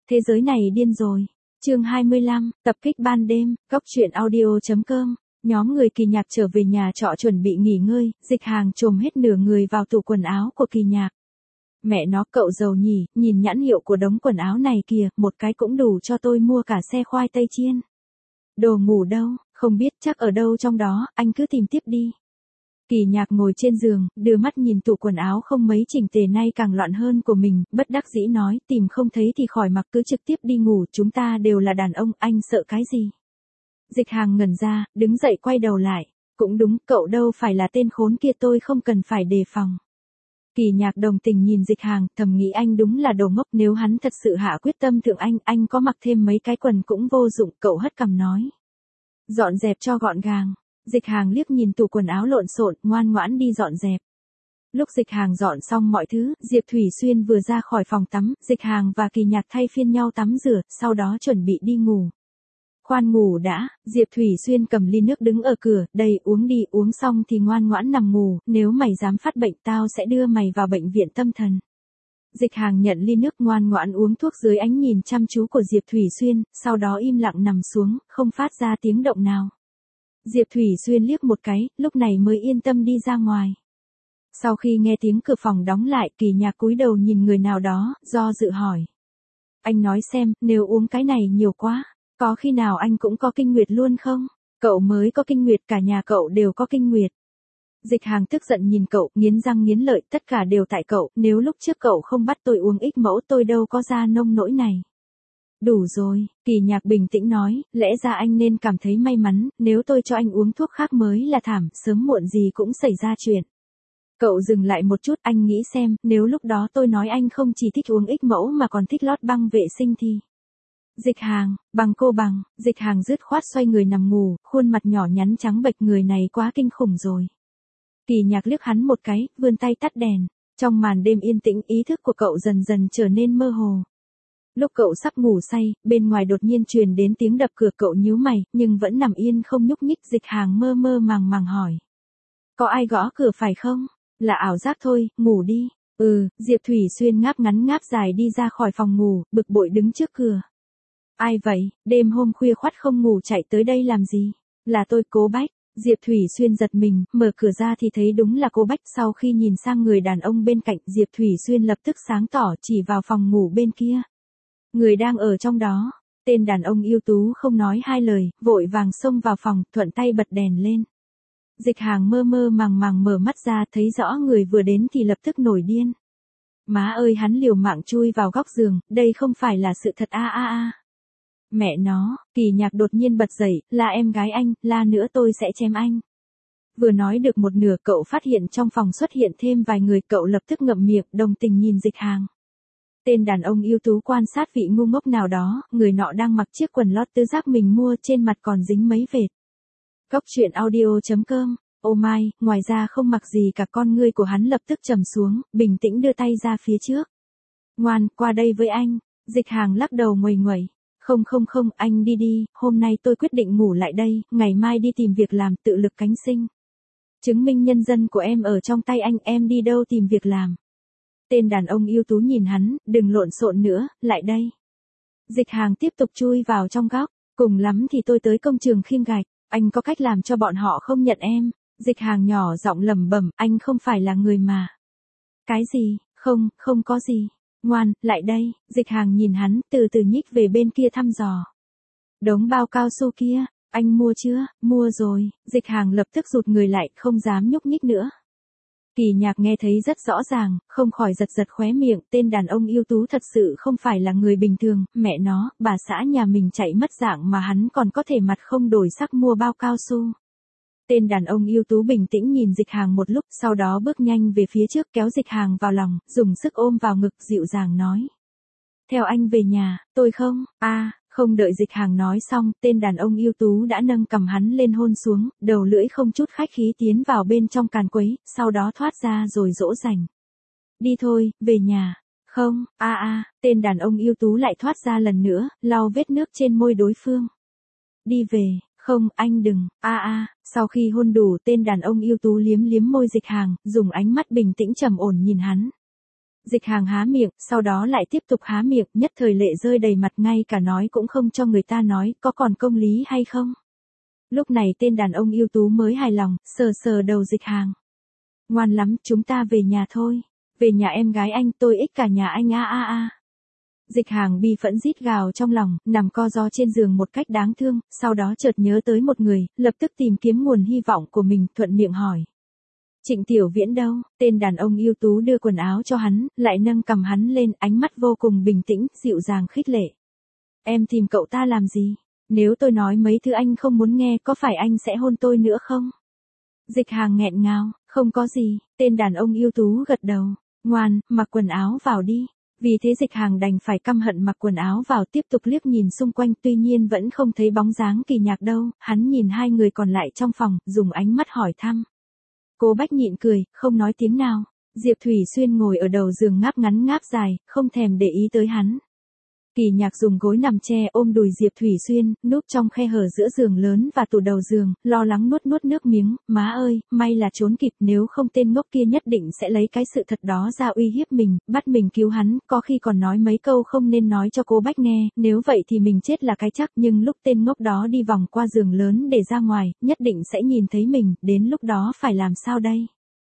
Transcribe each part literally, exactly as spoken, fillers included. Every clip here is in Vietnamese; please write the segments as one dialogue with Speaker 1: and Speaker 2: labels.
Speaker 1: Thế giới này điên rồi. Chương hai mươi lăm, tập kích ban đêm, góc truyện audio.com. Nhóm người Kỳ Nhạc trở về nhà trọ chuẩn bị nghỉ ngơi, Dịch Hàng trồm hết nửa người vào tủ quần áo của Kỳ Nhạc. Mẹ nó, cậu giàu nhỉ, nhìn nhãn hiệu của đống quần áo này kìa, một cái cũng đủ cho tôi mua cả xe khoai tây chiên. Đồ ngủ đâu, không biết, chắc ở đâu trong đó, anh cứ tìm tiếp đi. Kỳ Nhạc ngồi trên giường, đưa mắt nhìn tủ quần áo không mấy chỉnh tề nay càng loạn hơn của mình, bất đắc dĩ nói, tìm không thấy thì khỏi mặc, cứ trực tiếp đi ngủ, chúng ta đều là đàn ông, anh sợ cái gì? Dịch Hàng ngẩn ra, đứng dậy quay đầu lại, cũng đúng, cậu đâu phải là tên khốn kia, tôi không cần phải đề phòng. Kỳ Nhạc đồng tình nhìn Dịch Hàng, thầm nghĩ anh đúng là đồ ngốc, nếu hắn thật sự hạ quyết tâm thượng anh, anh có mặc thêm mấy cái quần cũng vô dụng, cậu hất cằm nói. Dọn dẹp cho gọn gàng. Dịch Hàng liếc nhìn tủ quần áo lộn xộn, ngoan ngoãn đi dọn dẹp. Lúc Dịch Hàng dọn xong mọi thứ, Diệp Thủy Xuyên vừa ra khỏi phòng tắm, Dịch Hàng và Kỳ Nhạc thay phiên nhau tắm rửa, sau đó chuẩn bị đi ngủ. Khoan ngủ đã, Diệp Thủy Xuyên cầm ly nước đứng ở cửa, đây uống đi, uống xong thì ngoan ngoãn nằm ngủ, nếu mày dám phát bệnh tao sẽ đưa mày vào bệnh viện tâm thần. Dịch Hàng nhận ly nước ngoan ngoãn uống thuốc dưới ánh nhìn chăm chú của Diệp Thủy Xuyên, sau đó im lặng nằm xuống, không phát ra tiếng động nào. Diệp Thủy Xuyên liếc một cái, lúc này mới yên tâm đi ra ngoài. Sau khi nghe tiếng cửa phòng đóng lại, Kỳ Nhạc cúi đầu nhìn người nào đó, do dự hỏi. Anh nói xem, nếu uống cái này nhiều quá, có khi nào anh cũng có kinh nguyệt luôn không? Cậu mới có kinh nguyệt, cả nhà cậu đều có kinh nguyệt. Dịch Hàng tức giận nhìn cậu, nghiến răng nghiến lợi, tất cả đều tại cậu, nếu lúc trước cậu không bắt tôi uống ích mẫu tôi đâu có ra nông nỗi này. Đủ rồi, Kỳ Nhạc bình tĩnh nói, lẽ ra anh nên cảm thấy may mắn, nếu tôi cho anh uống thuốc khác mới là thảm, sớm muộn gì cũng xảy ra chuyện. Cậu dừng lại một chút, anh nghĩ xem, nếu lúc đó tôi nói anh không chỉ thích uống ích mẫu mà còn thích lót băng vệ sinh thì... Dịch Hàng, bằng cô bằng, Dịch Hàng dứt khoát xoay người nằm ngủ, khuôn mặt nhỏ nhắn trắng bệch, người này quá kinh khủng rồi. Kỳ Nhạc liếc hắn một cái, vươn tay tắt đèn, trong màn đêm yên tĩnh ý thức của cậu dần dần trở nên mơ hồ. Lúc cậu sắp ngủ say, bên ngoài đột nhiên truyền đến tiếng đập cửa, cậu nhíu mày, nhưng vẫn nằm yên không nhúc nhích. Dịch Hàng mơ mơ màng màng hỏi. Có ai gõ cửa phải không? Là ảo giác thôi, ngủ đi. Ừ, Diệp Thủy Xuyên ngáp ngắn ngáp dài đi ra khỏi phòng ngủ, bực bội đứng trước cửa. Ai vậy, đêm hôm khuya khoắt không ngủ chạy tới đây làm gì? Là tôi, Cố Bách. Diệp Thủy Xuyên giật mình, mở cửa ra thì thấy đúng là Cố Bách. Sau khi nhìn sang người đàn ông bên cạnh, Diệp Thủy Xuyên lập tức sáng tỏ chỉ vào phòng ngủ bên kia. Người đang ở trong đó, tên đàn ông ưu tú không nói hai lời, vội vàng xông vào phòng, thuận tay bật đèn lên. Dịch Hàng mơ mơ màng màng mở mắt ra, thấy rõ người vừa đến thì lập tức nổi điên. Má ơi, hắn liều mạng chui vào góc giường, đây không phải là sự thật a a a. Mẹ nó, Kỳ Nhạc đột nhiên bật dậy, là em gái anh, la nữa tôi sẽ chém anh. Vừa nói được một nửa, cậu phát hiện trong phòng xuất hiện thêm vài người, cậu lập tức ngậm miệng, đồng tình nhìn Dịch Hàng. Tên đàn ông ưu tú quan sát vị ngu ngốc nào đó, người nọ đang mặc chiếc quần lót tứ giác mình mua, trên mặt còn dính mấy vệt. Góc truyện audio.com. Ô mai, ngoài ra không mặc gì cả, con ngươi của hắn lập tức trầm xuống, bình tĩnh đưa tay ra phía trước. Ngoan, qua đây với anh. Dịch Hàng lắc đầu nguầy nguẩy. Không không không, anh đi đi, hôm nay tôi quyết định ngủ lại đây, ngày mai đi tìm việc làm, tự lực cánh sinh. Chứng minh nhân dân của em ở trong tay anh, em đi đâu tìm việc làm. Tên đàn ông ưu tú nhìn hắn, đừng lộn xộn nữa, lại đây. Dịch Hàng tiếp tục chui vào trong góc, cùng lắm thì tôi tới công trường khiêng gạch, anh có cách làm cho bọn họ không nhận em. Dịch Hàng nhỏ giọng lẩm bẩm, anh không phải là người mà. Cái gì, không, không có gì. Ngoan, lại đây. Dịch Hàng nhìn hắn, từ từ nhích về bên kia thăm dò. Đống bao cao su kia, anh mua chưa? Mua rồi. Dịch Hàng lập tức rụt người lại, không dám nhúc nhích nữa. Kỳ Nhạc nghe thấy rất rõ ràng, không khỏi giật giật khóe miệng, tên đàn ông ưu tú thật sự không phải là người bình thường, mẹ nó, bà xã nhà mình chạy mất dạng mà hắn còn có thể mặt không đổi sắc mua bao cao su. Tên đàn ông ưu tú bình tĩnh nhìn Dịch Hàng một lúc, sau đó bước nhanh về phía trước, kéo Dịch Hàng vào lòng, dùng sức ôm vào ngực, dịu dàng nói. Theo anh về nhà, tôi không, a à, không đợi Dịch Hàng nói xong, tên đàn ông ưu tú đã nâng cầm hắn lên hôn xuống, đầu lưỡi không chút khách khí tiến vào bên trong càn quấy, sau đó thoát ra rồi dỗ dành. Đi thôi, về nhà. Không, a à, a à, tên đàn ông ưu tú lại thoát ra lần nữa, lau vết nước trên môi đối phương. Đi về. Không, anh đừng, a à, a, à. Sau khi hôn đủ, tên đàn ông ưu tú liếm liếm môi Dịch Hàng, dùng ánh mắt bình tĩnh trầm ổn nhìn hắn. Dịch Hàng há miệng, sau đó lại tiếp tục há miệng, nhất thời lệ rơi đầy mặt, ngay cả nói cũng không cho người ta nói, có còn công lý hay không. Lúc này tên đàn ông ưu tú mới hài lòng, sờ sờ đầu Dịch Hàng. Ngoan lắm, chúng ta về nhà thôi. Về nhà em gái anh, tôi ích cả nhà anh a a a. Dịch Hàng bi phẫn rít gào trong lòng, nằm co ro trên giường một cách đáng thương, sau đó chợt nhớ tới một người, lập tức tìm kiếm nguồn hy vọng của mình, thuận miệng hỏi. Trịnh Tiểu Viễn đâu? Tên đàn ông ưu tú đưa quần áo cho hắn, lại nâng cầm hắn lên, ánh mắt vô cùng bình tĩnh, dịu dàng khích lệ. Em tìm cậu ta làm gì? Nếu tôi nói mấy thứ anh không muốn nghe, có phải anh sẽ hôn tôi nữa không? Dịch Hàng nghẹn ngào, không có gì, tên đàn ông ưu tú gật đầu. Ngoan, mặc quần áo vào đi. Vì thế Dịch Hàng đành phải căm hận mặc quần áo vào, tiếp tục liếc nhìn xung quanh, tuy nhiên vẫn không thấy bóng dáng Kỳ Nhạc đâu, hắn nhìn hai người còn lại trong phòng, dùng ánh mắt hỏi thăm. Cố Bách nhịn cười, không nói tiếng nào. Diệp Thủy Xuyên ngồi ở đầu giường ngáp ngắn ngáp dài, không thèm để ý tới hắn. Kỳ Nhạc dùng gối nằm che ôm đùi Diệp Thủy Xuyên, núp trong khe hở giữa giường lớn và tủ đầu giường, lo lắng nuốt nuốt nước miếng, má ơi, may là trốn kịp, nếu không tên ngốc kia nhất định sẽ lấy cái sự thật đó ra uy hiếp mình, bắt mình cứu hắn, có khi còn nói mấy câu không nên nói cho Cố Bách nghe, nếu vậy thì mình chết là cái chắc, nhưng lúc tên ngốc đó đi vòng qua giường lớn để ra ngoài, nhất định sẽ nhìn thấy mình, đến lúc đó phải làm sao đây?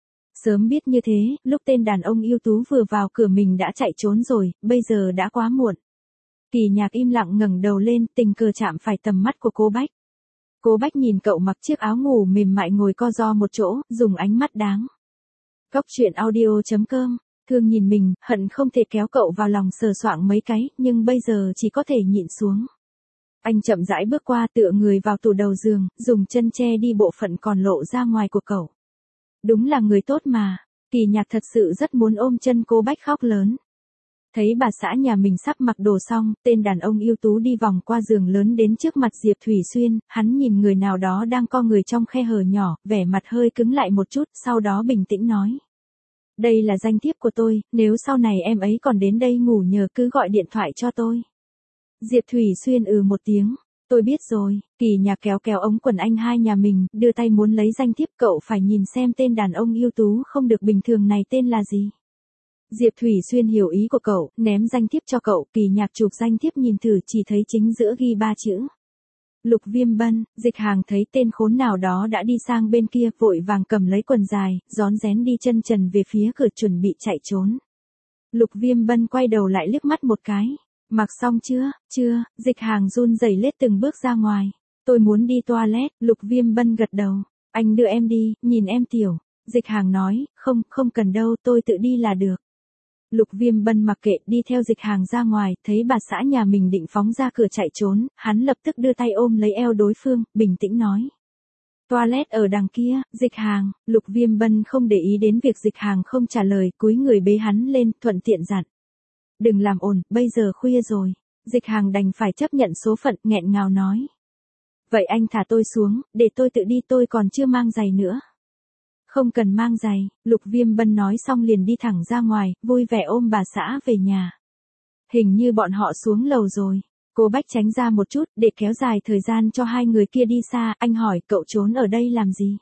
Speaker 1: Sớm biết như thế, lúc tên đàn ông ưu tú vừa vào cửa mình đã chạy trốn rồi, bây giờ đã quá muộn. Kỳ Nhạc im lặng ngẩng đầu lên, tình cờ chạm phải tầm mắt của Cố Bách. Cố Bách nhìn cậu mặc chiếc áo ngủ mềm mại ngồi co ro một chỗ, dùng ánh mắt đáng. Cóc truyện audio chấm com, thương nhìn mình, hận không thể kéo cậu vào lòng sờ soạng mấy cái, nhưng bây giờ chỉ có thể nhịn xuống. Anh chậm rãi bước qua, tựa người vào tủ đầu giường, dùng chân che đi bộ phận còn lộ ra ngoài của cậu. Đúng là người tốt mà. Kỳ Nhạc thật sự rất muốn ôm chân Cố Bách khóc lớn. Thấy bà xã nhà mình sắp mặc đồ xong, tên đàn ông ưu tú đi vòng qua giường lớn đến trước mặt Diệp Thủy Xuyên, hắn nhìn người nào đó đang co người trong khe hở nhỏ, vẻ mặt hơi cứng lại một chút, sau đó bình tĩnh nói. Đây là danh thiếp của tôi, nếu sau này em ấy còn đến đây ngủ nhờ cứ gọi điện thoại cho tôi. Diệp Thủy Xuyên ừ một tiếng. Tôi biết rồi. Kỳ Nhạc kéo kéo ống quần anh hai nhà mình, đưa tay muốn lấy danh thiếp, cậu phải nhìn xem tên đàn ông ưu tú không được bình thường này tên là gì. Diệp Thủy Xuyên hiểu ý của cậu, ném danh thiếp cho cậu, Kỳ Nhạc chụp danh thiếp nhìn thử, chỉ thấy chính giữa ghi ba chữ. Lục Viêm Bân. Dịch Hàng thấy tên khốn nào đó đã đi sang bên kia, vội vàng cầm lấy quần dài, rón rén đi chân trần về phía cửa chuẩn bị chạy trốn. Lục Viêm Bân quay đầu lại liếc mắt một cái. Mặc xong chưa? Chưa. Dịch Hàng run rẩy lết từng bước ra ngoài. Tôi muốn đi toilet. Lục Viêm Bân gật đầu. Anh đưa em đi, nhìn em tiểu. Dịch Hàng nói, không, không cần đâu, tôi tự đi là được. Lục Viêm Bân mặc kệ, đi theo Dịch Hàng ra ngoài, thấy bà xã nhà mình định phóng ra cửa chạy trốn, hắn lập tức đưa tay ôm lấy eo đối phương, bình tĩnh nói. Toilet ở đằng kia. Dịch Hàng. Lục Viêm Bân không để ý đến việc Dịch Hàng không trả lời, cúi người bế hắn lên, thuận tiện dặn. Đừng làm ồn, bây giờ khuya rồi. Dịch Hàng đành phải chấp nhận số phận, nghẹn ngào nói. Vậy anh thả tôi xuống, để tôi tự đi, tôi còn chưa mang giày nữa. Không cần mang giày. Lục Viêm Bân nói xong liền đi thẳng ra ngoài, vui vẻ ôm bà xã về nhà. Hình như bọn họ xuống lầu rồi. Cố Bách tránh ra một chút, để kéo dài thời gian cho hai người kia đi xa, anh hỏi cậu trốn ở đây làm gì?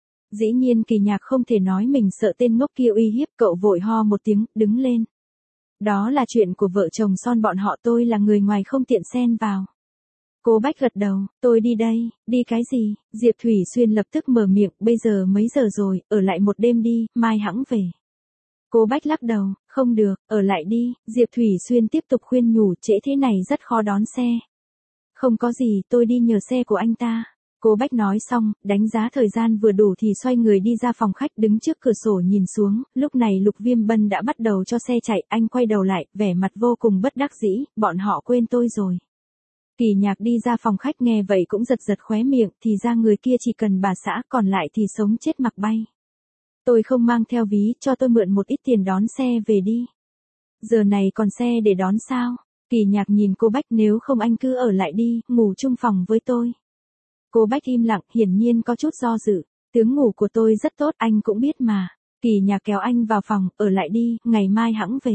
Speaker 1: Dĩ nhiên Kỳ Nhạc không thể nói mình sợ tên ngốc kia uy hiếp, cậu vội ho một tiếng, đứng lên. Đó là chuyện của vợ chồng son bọn họ, tôi là người ngoài không tiện xen vào. Cố Bách gật đầu, tôi đi đây. Đi cái gì? Diệp Thủy Xuyên lập tức mở miệng, bây giờ mấy giờ rồi, ở lại một đêm đi, mai hẵng về. Cố Bách lắc đầu, không được, ở lại đi. Diệp Thủy Xuyên tiếp tục khuyên nhủ, trễ thế này rất khó đón xe. Không có gì, tôi đi nhờ xe của anh ta. Cố Bách nói xong, đánh giá thời gian vừa đủ thì xoay người đi ra phòng khách, đứng trước cửa sổ nhìn xuống, lúc này Lục Viêm Bân đã bắt đầu cho xe chạy, anh quay đầu lại, vẻ mặt vô cùng bất đắc dĩ, bọn họ quên tôi rồi. Kỳ Nhạc đi ra phòng khách nghe vậy cũng giật giật khóe miệng, thì ra người kia chỉ cần bà xã, còn lại thì sống chết mặc bay. Tôi không mang theo ví, cho tôi mượn một ít tiền đón xe về đi. Giờ này còn xe để đón sao? Kỳ Nhạc nhìn cô Bách, nếu không anh cứ ở lại đi, ngủ chung phòng với tôi. Cô Bách im lặng, hiển nhiên có chút do dự. Tướng ngủ của tôi rất tốt, anh cũng biết mà. Kỳ Nhạc kéo anh vào phòng, ở lại đi, ngày mai hẵng về.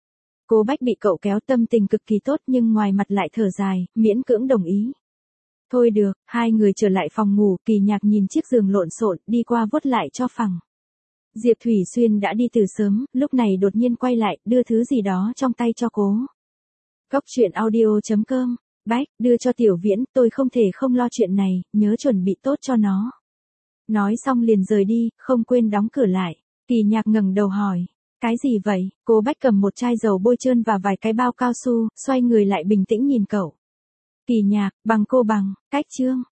Speaker 1: Cô Bách bị cậu kéo, tâm tình cực kỳ tốt nhưng ngoài mặt lại thở dài, miễn cưỡng đồng ý. Thôi được, hai người trở lại phòng ngủ, Kỳ Nhạc nhìn chiếc giường lộn xộn, đi qua vuốt lại cho phẳng. Diệp Thủy Xuyên đã đi từ sớm, lúc này đột nhiên quay lại, đưa thứ gì đó trong tay cho cô. Cốc truyện audio chấm com, Bách, đưa cho Tiểu Viễn, tôi không thể không lo chuyện này, nhớ chuẩn bị tốt cho nó. Nói xong liền rời đi, không quên đóng cửa lại. Kỳ Nhạc ngẩng đầu hỏi, cái gì vậy? Cô Bách cầm một chai dầu bôi trơn và vài cái bao cao su, xoay người lại bình tĩnh nhìn cậu. Kỳ Nhạc, bằng cô bằng, cách chương.